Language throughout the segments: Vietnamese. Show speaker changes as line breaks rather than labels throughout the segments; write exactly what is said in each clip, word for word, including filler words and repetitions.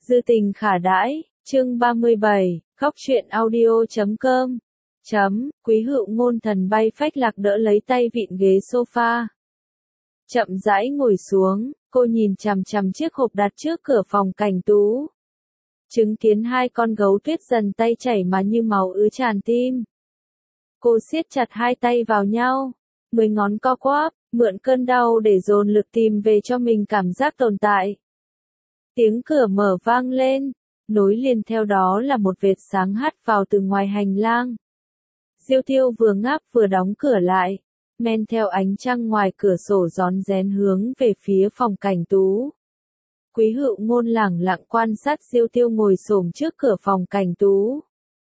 Dư tình khả đãi, chương ba mươi bảy, góc truyện audio chấm com. Chấm, Quý Hựu Ngôn thần bay phách lạc đỡ lấy tay vịn ghế sofa. Chậm rãi ngồi xuống, cô nhìn chằm chằm chiếc hộp đặt trước cửa phòng Cảnh Tú. Chứng kiến hai con gấu tuyết dần tay chảy mà như máu ứ tràn tim. Cô siết chặt hai tay vào nhau, mười ngón co quắp, mượn cơn đau để dồn lực tìm về cho mình cảm giác tồn tại. Tiếng cửa mở vang lên, nối liền theo đó là một vệt sáng hắt vào từ ngoài hành lang. Diêu Tiêu vừa ngáp vừa đóng cửa lại, men theo ánh trăng ngoài cửa sổ rón rén hướng về phía phòng Cảnh Tú. Quý Hựu Ngôn lẳng lặng quan sát Diêu Tiêu ngồi xổm trước cửa phòng Cảnh Tú.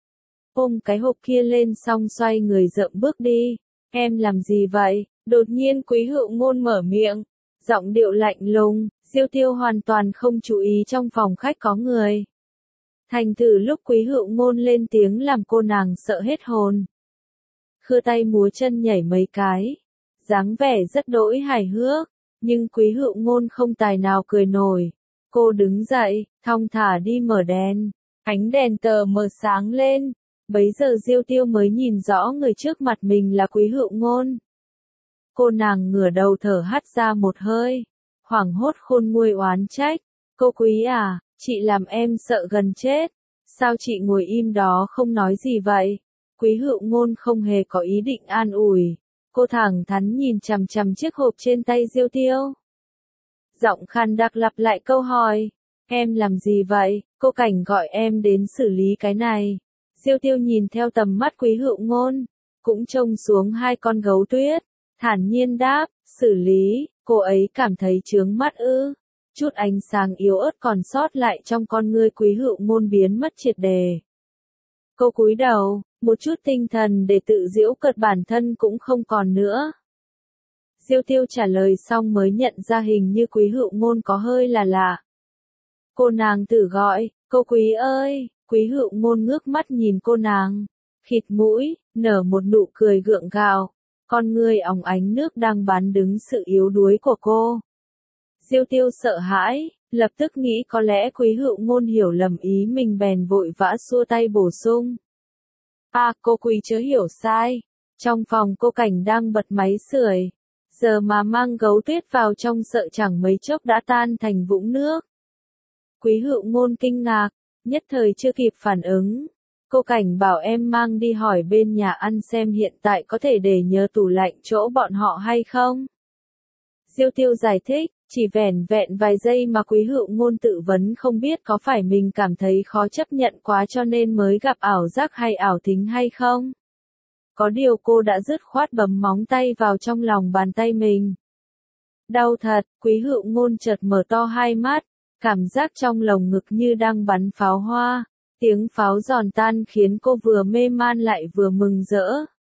Ôm cái hộp kia lên xong xoay người dậm bước đi. Em làm gì vậy? Đột nhiên Quý Hựu Ngôn mở miệng, giọng điệu lạnh lùng. Diêu Tiêu hoàn toàn không chú ý trong phòng khách có người. Thành thử lúc Quý Hựu Ngôn lên tiếng làm cô nàng sợ hết hồn. Khưa tay múa chân nhảy mấy cái, dáng vẻ rất đỗi hài hước, nhưng Quý Hựu Ngôn không tài nào cười nổi. Cô đứng dậy, thong thả đi mở đèn, ánh đèn tờ mờ sáng lên, bấy giờ Diêu Tiêu mới nhìn rõ người trước mặt mình là Quý Hựu Ngôn. Cô nàng ngửa đầu thở hắt ra một hơi, hoảng hốt khôn nguôi oán trách, cô Quý à, chị làm em sợ gần chết, sao chị ngồi im đó không nói gì vậy? Quý Hựu Ngôn không hề có ý định an ủi, cô thẳng thắn nhìn chằm chằm chiếc hộp trên tay Diêu Tiêu. Giọng khàn đặc lặp lại câu hỏi, em làm gì vậy, cô Cảnh gọi em đến xử lý cái này. Diêu Tiêu nhìn theo tầm mắt Quý Hựu Ngôn, cũng trông xuống hai con gấu tuyết, thản nhiên đáp, xử lý, cô ấy cảm thấy chướng mắt ư. Chút ánh sáng yếu ớt còn sót lại trong con ngươi Quý Hựu Ngôn biến mất triệt đề. Cô cúi đầu, một chút tinh thần để tự giễu cợt bản thân cũng không còn nữa. Diêu Tiêu trả lời xong mới nhận ra hình như Quý Hựu Ngôn có hơi là lạ. Cô nàng thử gọi, cô Quý ơi. Quý Hựu Ngôn ngước mắt nhìn cô nàng, khịt mũi, nở một nụ cười gượng gạo, con ngươi óng ánh nước đang bán đứng sự yếu đuối của cô. Diêu Tiêu sợ hãi, lập tức nghĩ có lẽ Quý Hựu Ngôn hiểu lầm ý mình bèn vội vã xua tay bổ sung. À, cô Quý chớ hiểu sai, trong phòng cô Cảnh đang bật máy sưởi, giờ mà mang gấu tuyết vào trong sợ chẳng mấy chốc đã tan thành vũng nước. Quý Hựu Ngôn kinh ngạc, nhất thời chưa kịp phản ứng. Cô Cảnh bảo em mang đi hỏi bên nhà ăn xem hiện tại có thể để nhờ tủ lạnh chỗ bọn họ hay không. Diêu Tiêu giải thích, chỉ vẻn vẹn vài giây mà Quý Hựu Ngôn tự vấn không biết có phải mình cảm thấy khó chấp nhận quá cho nên mới gặp ảo giác hay ảo thính hay không. Có điều cô đã dứt khoát bấm móng tay vào trong lòng bàn tay mình. Đau thật, Quý Hựu Ngôn chợt mở to hai mắt, cảm giác trong lồng ngực như đang bắn pháo hoa, tiếng pháo giòn tan khiến cô vừa mê man lại vừa mừng rỡ.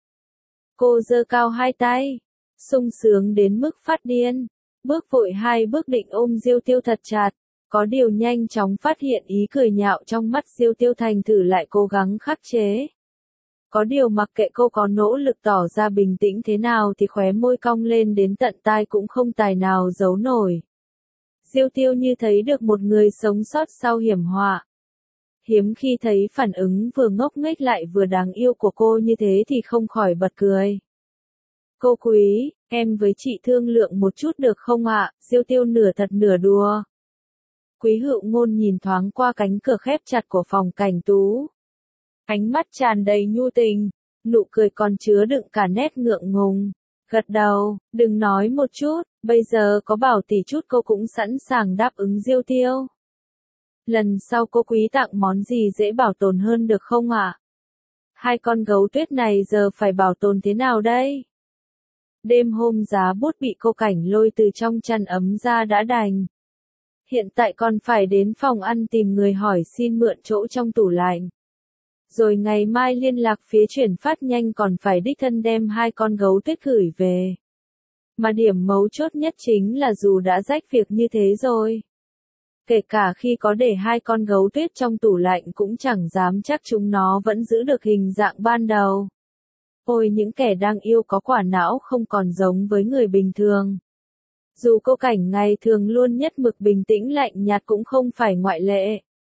Cô giơ cao hai tay, sung sướng đến mức phát điên, bước vội hai bước định ôm Diêu Tiêu thật chặt, có điều nhanh chóng phát hiện ý cười nhạo trong mắt Diêu Tiêu thành thử lại cố gắng khắc chế. Có điều mặc kệ cô có nỗ lực tỏ ra bình tĩnh thế nào thì khóe môi cong lên đến tận tai cũng không tài nào giấu nổi. Diêu Tiêu như thấy được một người sống sót sau hiểm họa. Hiếm khi thấy phản ứng vừa ngốc nghếch lại vừa đáng yêu của cô như thế thì không khỏi bật cười. Cô Quý, em với chị thương lượng một chút được không ạ? Diêu Tiêu nửa thật nửa đùa. Quý Hựu Ngôn nhìn thoáng qua cánh cửa khép chặt của phòng Cảnh Tú. Ánh mắt tràn đầy nhu tình, nụ cười còn chứa đựng cả nét ngượng ngùng. Gật đầu, đừng nói một chút, bây giờ có bảo tỷ chút cô cũng sẵn sàng đáp ứng Diêu Tiêu. Lần sau cô Quý tặng món gì dễ bảo tồn hơn được không ạ? Hai con gấu tuyết này giờ phải bảo tồn thế nào đây? Đêm hôm giá bút bị cô Cảnh lôi từ trong chăn ấm ra đã đành. Hiện tại còn phải đến phòng ăn tìm người hỏi xin mượn chỗ trong tủ lạnh. Rồi ngày mai liên lạc phía chuyển phát nhanh còn phải đích thân đem hai con gấu tuyết gửi về. Mà điểm mấu chốt nhất chính là dù đã rách việc như thế rồi, kể cả khi có để hai con gấu tuyết trong tủ lạnh cũng chẳng dám chắc chúng nó vẫn giữ được hình dạng ban đầu. Ôi những kẻ đang yêu có quả não không còn giống với người bình thường. Dù cô Cảnh ngày thường luôn nhất mực bình tĩnh lạnh nhạt cũng không phải ngoại lệ.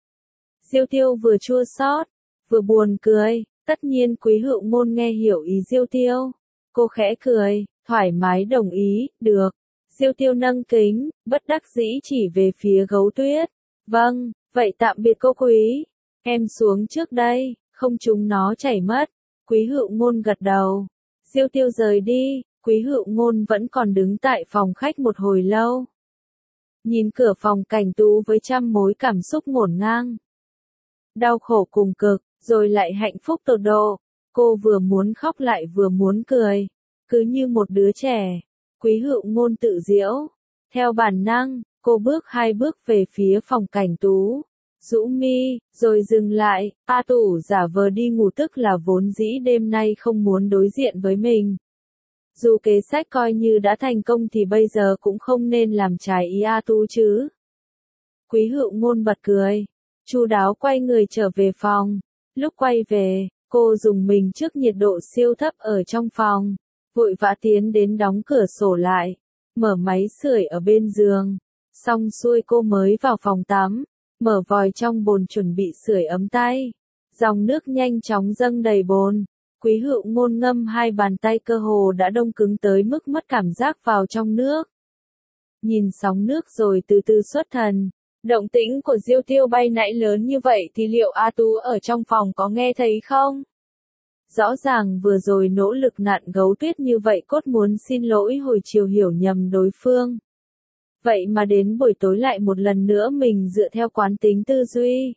Diêu Tiêu vừa chua xót, vừa buồn cười, tất nhiên Quý Hựu Ngôn nghe hiểu ý Diêu Tiêu. Cô khẽ cười, thoải mái đồng ý, được. Diêu Tiêu nâng kính, bất đắc dĩ chỉ về phía Gấu Tuyết. Vâng, vậy tạm biệt cô Quý. Em xuống trước đây, không chúng nó chảy mất. Quý Hựu Ngôn gật đầu. Diêu Tiêu rời đi, Quý Hựu Ngôn vẫn còn đứng tại phòng khách một hồi lâu. Nhìn cửa phòng Cảnh Tú với trăm mối cảm xúc ngổn ngang. Đau khổ cùng cực, rồi lại hạnh phúc tột độ. Cô vừa muốn khóc lại vừa muốn cười. Cứ như một đứa trẻ. Quý Hựu Ngôn tự giễu. Theo bản năng, cô bước hai bước về phía phòng Cảnh Tú. Rũ mi, rồi dừng lại. A Tủ giả vờ đi ngủ, tức là vốn dĩ đêm nay không muốn đối diện với mình. Dù kế sách coi như đã thành công thì bây giờ cũng không nên làm trái ý A Tu chứ. Quý Hựu Ngôn bật cười. Chu đáo quay người trở về phòng. Lúc quay về, cô dùng mình trước nhiệt độ siêu thấp ở trong phòng. Vội vã tiến đến đóng cửa sổ lại. Mở máy sưởi ở bên giường. Xong xuôi cô mới vào phòng tắm. Mở vòi trong bồn chuẩn bị sưởi ấm tay. Dòng nước nhanh chóng dâng đầy bồn. Quý Hựu Ngôn ngâm hai bàn tay cơ hồ đã đông cứng tới mức mất cảm giác vào trong nước. Nhìn sóng nước rồi từ từ xuất thần. Động tĩnh của Diêu Tiêu bay nãy lớn như vậy thì liệu A Tú ở trong phòng có nghe thấy không? Rõ ràng vừa rồi nỗ lực nặn Gấu Tuyết như vậy cốt muốn xin lỗi hồi chiều hiểu nhầm đối phương. Vậy mà đến buổi tối lại một lần nữa mình dựa theo quán tính tư duy.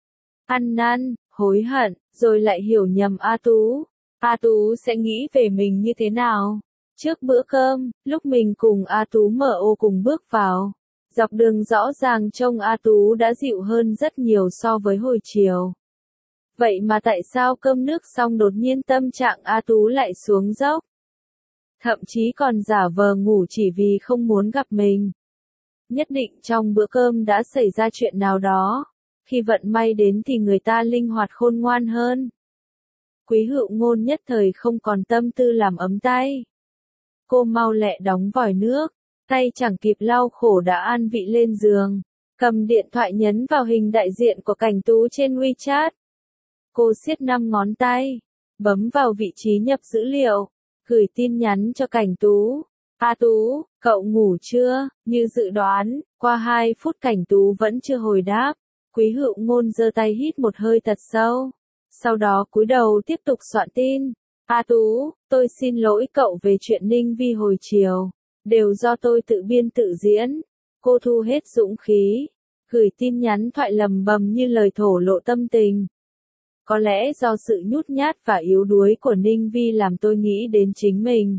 Ăn năn, hối hận, rồi lại hiểu nhầm A Tú. A Tú sẽ nghĩ về mình như thế nào? Trước bữa cơm, lúc mình cùng A Tú mở ô cùng bước vào. Dọc đường rõ ràng trông A Tú đã dịu hơn rất nhiều so với hồi chiều. Vậy mà tại sao cơm nước xong đột nhiên tâm trạng A Tú lại xuống dốc? Thậm chí còn giả vờ ngủ chỉ vì không muốn gặp mình. Nhất định trong bữa cơm đã xảy ra chuyện nào đó. Khi vận may đến thì người ta linh hoạt khôn ngoan hơn. Quý Hựu Ngôn nhất thời không còn tâm tư làm ấm tay. Cô mau lẹ đóng vòi nước. Tay chẳng kịp lau khổ đã an vị lên giường. Cầm điện thoại nhấn vào hình đại diện của Cảnh Tú trên WeChat. Cô siết năm ngón tay. Bấm vào vị trí nhập dữ liệu. Gửi tin nhắn cho Cảnh Tú. A Tú, cậu ngủ chưa? Như dự đoán, qua hai phút Cảnh Tú vẫn chưa hồi đáp. Quý Hựu Ngôn giơ tay hít một hơi thật sâu. Sau đó cúi đầu tiếp tục soạn tin. A Tú, tôi xin lỗi cậu về chuyện Ninh Vi hồi chiều. Đều do tôi tự biên tự diễn. Cô thu hết dũng khí. Gửi tin nhắn thoại lầm bầm như lời thổ lộ tâm tình. Có lẽ do sự nhút nhát và yếu đuối của Ninh Vi làm tôi nghĩ đến chính mình.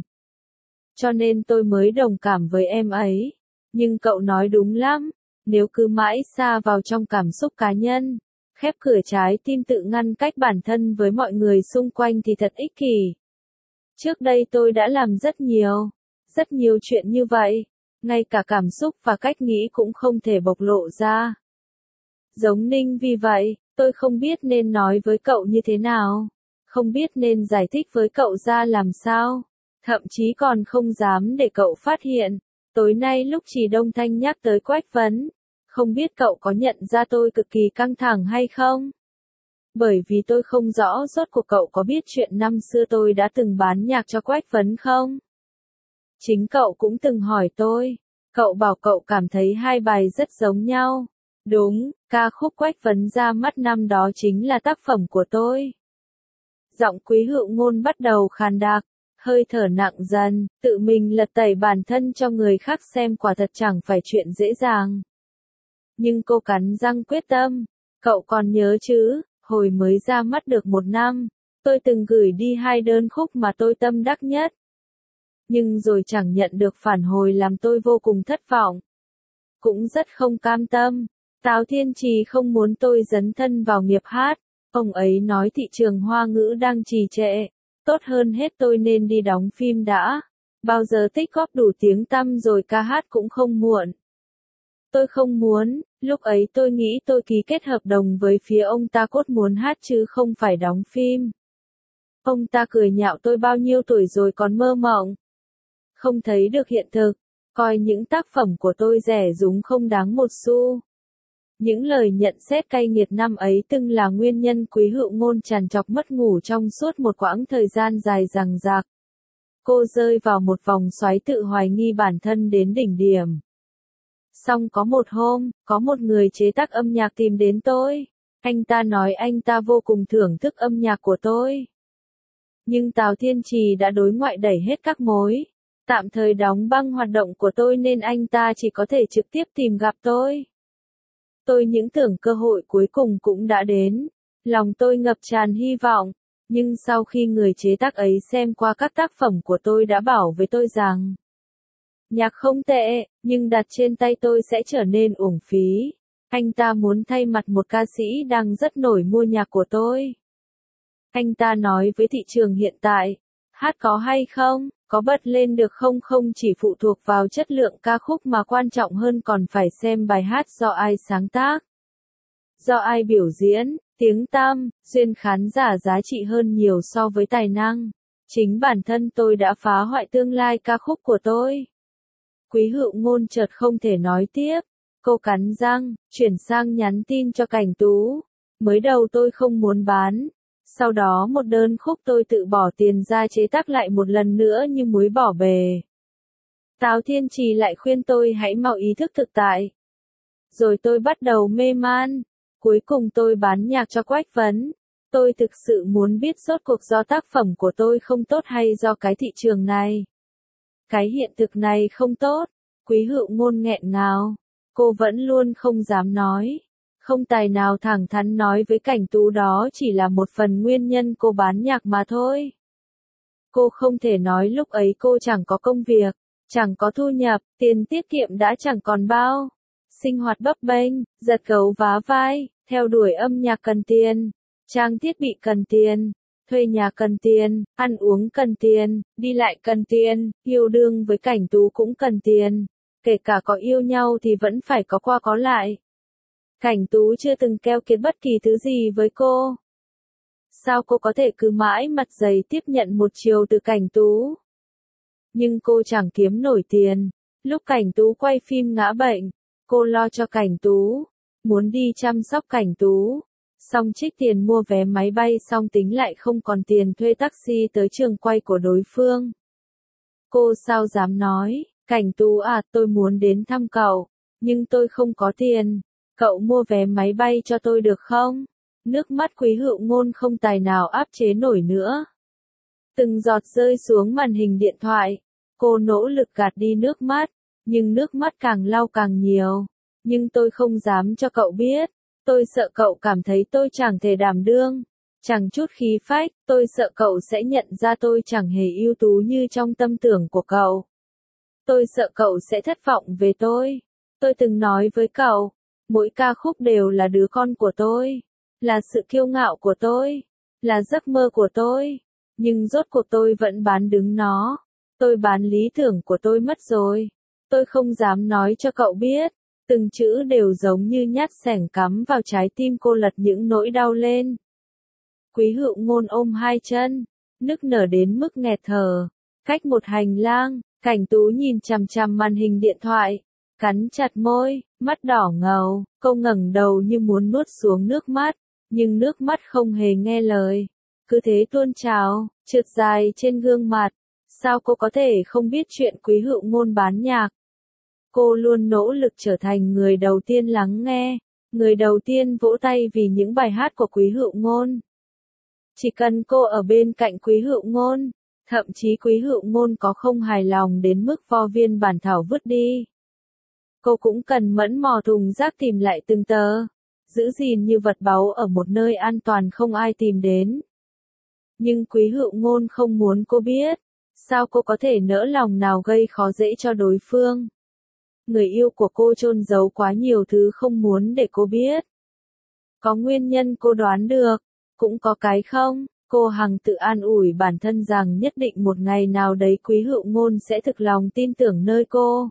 Cho nên tôi mới đồng cảm với em ấy. Nhưng cậu nói đúng lắm. Nếu cứ mãi xa vào trong cảm xúc cá nhân, khép cửa trái tim tự ngăn cách bản thân với mọi người xung quanh thì thật ích kỷ. Trước đây tôi đã làm rất nhiều, rất nhiều chuyện như vậy. Ngay cả cảm xúc và cách nghĩ cũng không thể bộc lộ ra. Giống Ninh Vi vậy, tôi không biết nên nói với cậu như thế nào. Không biết nên giải thích với cậu ra làm sao. Thậm chí còn không dám để cậu phát hiện. Tối nay lúc Trì Đông Thanh nhắc tới Quách Vấn, không biết cậu có nhận ra tôi cực kỳ căng thẳng hay không? Bởi vì tôi không rõ rốt cuộc cậu có biết chuyện năm xưa tôi đã từng bán nhạc cho Quách Vấn không? Chính cậu cũng từng hỏi tôi. Cậu bảo cậu cảm thấy hai bài rất giống nhau. Đúng, ca khúc Quách Vấn ra mắt năm đó chính là tác phẩm của tôi. Giọng Quý Hựu Ngôn bắt đầu khàn đặc. Hơi thở nặng dần, tự mình lật tẩy bản thân cho người khác xem quả thật chẳng phải chuyện dễ dàng. Nhưng cô cắn răng quyết tâm. Cậu còn nhớ chứ, hồi mới ra mắt được một năm, tôi từng gửi đi hai đơn khúc mà tôi tâm đắc nhất. Nhưng rồi chẳng nhận được phản hồi làm tôi vô cùng thất vọng. Cũng rất không cam tâm. Tào Thiên Trì không muốn tôi dấn thân vào nghiệp hát. Ông ấy nói thị trường Hoa ngữ đang trì trệ. Tốt hơn hết tôi nên đi đóng phim đã. Bao giờ tích góp đủ tiếng tăm rồi ca hát cũng không muộn. Tôi không muốn, lúc ấy tôi nghĩ tôi ký kết hợp đồng với phía ông ta cốt muốn hát chứ không phải đóng phim. Ông ta cười nhạo tôi bao nhiêu tuổi rồi còn mơ mộng. Không thấy được hiện thực, coi những tác phẩm của tôi rẻ rúng không đáng một xu. Những lời nhận xét cay nghiệt năm ấy từng là nguyên nhân Quý Hựu Ngôn trằn trọc mất ngủ trong suốt một quãng thời gian dài dằng dặc. Cô rơi vào một vòng xoáy tự hoài nghi bản thân đến đỉnh điểm. Xong có một hôm, có một người chế tác âm nhạc tìm đến tôi. Anh ta nói anh ta vô cùng thưởng thức âm nhạc của tôi. Nhưng Tào Thiên Trì đã đối ngoại đẩy hết các mối, tạm thời đóng băng hoạt động của tôi nên anh ta chỉ có thể trực tiếp tìm gặp tôi. Tôi những tưởng cơ hội cuối cùng cũng đã đến. Lòng tôi ngập tràn hy vọng. Nhưng sau khi người chế tác ấy xem qua các tác phẩm của tôi đã bảo với tôi rằng nhạc không tệ, nhưng đặt trên tay tôi sẽ trở nên uổng phí. Anh ta muốn thay mặt một ca sĩ đang rất nổi mua nhạc của tôi. Anh ta nói với thị trường hiện tại, hát có hay không, có bật lên được không không chỉ phụ thuộc vào chất lượng ca khúc mà quan trọng hơn còn phải xem bài hát do ai sáng tác, do ai biểu diễn, tiếng tăm, duyên khán giả giá trị hơn nhiều so với tài năng. Chính bản thân tôi đã phá hoại tương lai ca khúc của tôi. Quý Hựu Ngôn chợt không thể nói tiếp. Cô cắn răng, chuyển sang nhắn tin cho Cảnh Tú. Mới đầu tôi không muốn bán. Sau đó một đơn khúc tôi tự bỏ tiền ra chế tác lại một lần nữa như muối bỏ bề. Tào Thiên Trì lại khuyên tôi hãy mau ý thức thực tại. Rồi tôi bắt đầu mê man. Cuối cùng tôi bán nhạc cho Quách Vấn. Tôi thực sự muốn biết rốt cuộc do tác phẩm của tôi không tốt hay do cái thị trường này. Cái hiện thực này không tốt. Quý Hựu Ngôn nghẹn ngào. Cô vẫn luôn không dám nói. Không tài nào thẳng thắn nói với Cảnh Tú đó chỉ là một phần nguyên nhân cô bán nhạc mà thôi. Cô không thể nói lúc ấy cô chẳng có công việc, chẳng có thu nhập, tiền tiết kiệm đã chẳng còn bao. Sinh hoạt bấp bênh, giật gấu vá vai, theo đuổi âm nhạc cần tiền, trang thiết bị cần tiền, thuê nhà cần tiền, ăn uống cần tiền, đi lại cần tiền, yêu đương với Cảnh Tú cũng cần tiền. Kể cả có yêu nhau thì vẫn phải có qua có lại. Cảnh Tú chưa từng keo kiệt bất kỳ thứ gì với cô. Sao cô có thể cứ mãi mặt dày tiếp nhận một chiều từ Cảnh Tú? Nhưng cô chẳng kiếm nổi tiền. Lúc Cảnh Tú quay phim ngã bệnh, cô lo cho Cảnh Tú, muốn đi chăm sóc Cảnh Tú. Xong trích tiền mua vé máy bay xong tính lại không còn tiền thuê taxi tới trường quay của đối phương. Cô sao dám nói, Cảnh Tú à, tôi muốn đến thăm cậu, nhưng tôi không có tiền. Cậu mua vé máy bay cho tôi được không? Nước mắt Quý Hựu Ngôn không tài nào áp chế nổi nữa. Từng giọt rơi xuống màn hình điện thoại. Cô nỗ lực gạt đi nước mắt, nhưng nước mắt càng lau càng nhiều. Nhưng tôi không dám cho cậu biết. Tôi sợ cậu cảm thấy tôi chẳng thể đảm đương, chẳng chút khí phách. Tôi sợ cậu sẽ nhận ra tôi chẳng hề ưu tú như trong tâm tưởng của cậu. Tôi sợ cậu sẽ thất vọng về tôi. Tôi từng nói với cậu, mỗi ca khúc đều là đứa con của tôi, là sự kiêu ngạo của tôi, là giấc mơ của tôi. Nhưng rốt cuộc tôi vẫn bán đứng nó. Tôi bán lý tưởng của tôi mất rồi. Tôi không dám nói cho cậu biết. Từng chữ đều giống như nhát xẻng cắm vào trái tim cô, lật những nỗi đau lên. Quý Hựu Ngôn ôm hai chân, nức nở đến mức nghẹt thở. Cách một hành lang, Cảnh Tú nhìn chằm chằm màn hình điện thoại, cắn chặt môi, mắt đỏ ngầu. Cô ngẩng đầu như muốn nuốt xuống nước mắt, nhưng nước mắt không hề nghe lời, cứ thế tuôn trào, trượt dài trên gương mặt. Sao cô có thể không biết chuyện Quý Hựu Ngôn bán nhạc? Cô luôn nỗ lực trở thành người đầu tiên lắng nghe, người đầu tiên vỗ tay vì những bài hát của Quý Hựu Ngôn. Chỉ cần cô ở bên cạnh Quý Hựu Ngôn, thậm chí Quý Hựu Ngôn có không hài lòng đến mức vo viên bản thảo vứt đi, cô cũng cần mẫn mò thùng rác tìm lại từng tờ, giữ gìn như vật báu ở một nơi an toàn không ai tìm đến. Nhưng Quý Hựu Ngôn không muốn cô biết. Sao cô có thể nỡ lòng nào gây khó dễ cho đối phương? Người yêu của cô chôn giấu quá nhiều thứ không muốn để cô biết. Có nguyên nhân cô đoán được, cũng có cái không. Cô hằng tự an ủi bản thân rằng nhất định một ngày nào đấy Quý Hựu Ngôn sẽ thực lòng tin tưởng nơi cô,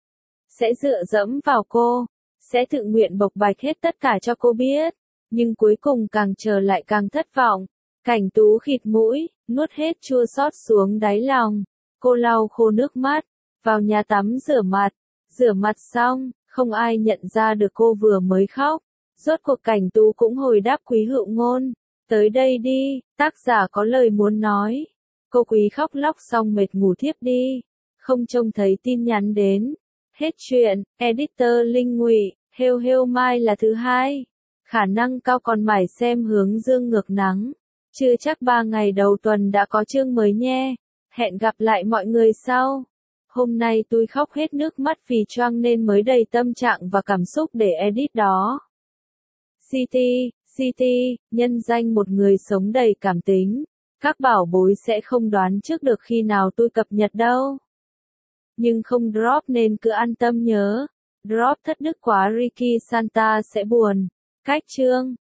sẽ dựa dẫm vào cô, sẽ tự nguyện bộc bạch hết tất cả cho cô biết. Nhưng cuối cùng càng chờ lại càng thất vọng. Cảnh Tú khịt mũi, nuốt hết chua xót xuống đáy lòng. Cô lau khô nước mắt, vào nhà tắm rửa mặt. Rửa mặt xong, Không ai nhận ra được cô vừa mới khóc. Rốt cuộc Cảnh Tú cũng hồi đáp Quý Hữu Ngôn. Tới đây đi, tác giả có lời muốn nói. Cô Quý khóc lóc xong mệt ngủ thiếp đi. Không trông thấy tin nhắn đến. Hết chuyện, editor Linh Ngụy, hêu hêu mai là thứ hai. Khả năng cao còn mải xem Hướng Dương ngược nắng. Chưa chắc ba ngày đầu tuần đã có chương mới nhé. Hẹn gặp lại mọi người sau. Hôm nay tôi khóc hết nước mắt vì choang nên mới đầy tâm trạng và cảm xúc để edit đó. City, City, nhân danh một người sống đầy cảm tính. Các bảo bối sẽ không đoán trước được khi nào tôi cập nhật đâu. Nhưng không drop nên cứ an tâm nhớ. Drop thất đức quá Ricky Santa sẽ buồn. Cách chương